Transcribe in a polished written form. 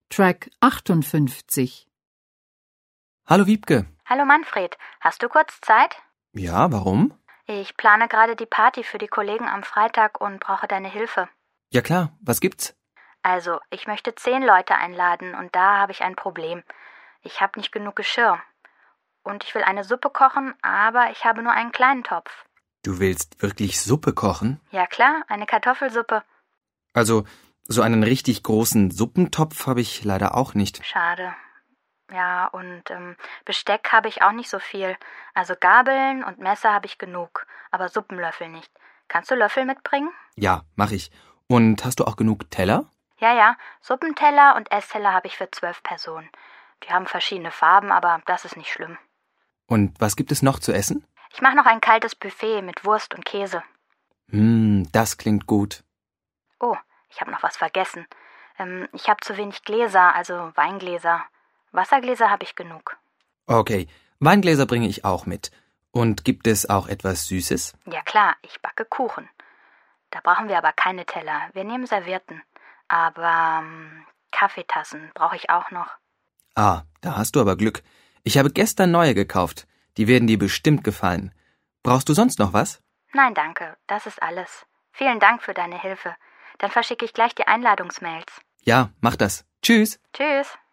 Track 58. Hallo Wiebke. Hallo Manfred, hast du kurz Zeit? Ja, warum? Ich plane gerade die Party für die Kollegen am Freitag und brauche deine Hilfe. Ja klar, was gibt's? Also, ich möchte 10 Leute einladen und da habe ich ein Problem. Ich habe nicht genug Geschirr. Und ich will eine Suppe kochen, aber ich habe nur einen kleinen Topf. Du willst wirklich Suppe kochen? Ja klar, eine Kartoffelsuppe. Also, so einen richtig großen Suppentopf habe ich leider auch nicht. Schade. Ja, und Besteck habe ich auch nicht so viel. Also Gabeln und Messer habe ich genug, aber Suppenlöffel nicht. Kannst du Löffel mitbringen? Ja, mach ich. Und hast du auch genug Teller? Ja, Suppenteller und Essteller habe ich für 12 Personen. Die haben verschiedene Farben, aber das ist nicht schlimm. Und was gibt es noch zu essen? Ich mache noch ein kaltes Buffet mit Wurst und Käse. Das klingt gut. Oh, ich habe noch was vergessen. Ich habe zu wenig Gläser, also Weingläser. Wassergläser habe ich genug. Okay, Weingläser bringe ich auch mit. Und gibt es auch etwas Süßes? Ja klar, ich backe Kuchen. Da brauchen wir aber keine Teller. Wir nehmen Servietten. Aber Kaffeetassen brauche ich auch noch. Ah, da hast du aber Glück. Ich habe gestern neue gekauft. Die werden dir bestimmt gefallen. Brauchst du sonst noch was? Nein, danke. Das ist alles. Vielen Dank für deine Hilfe. Dann verschicke ich gleich die Einladungsmails. Ja, mach das. Tschüss. Tschüss.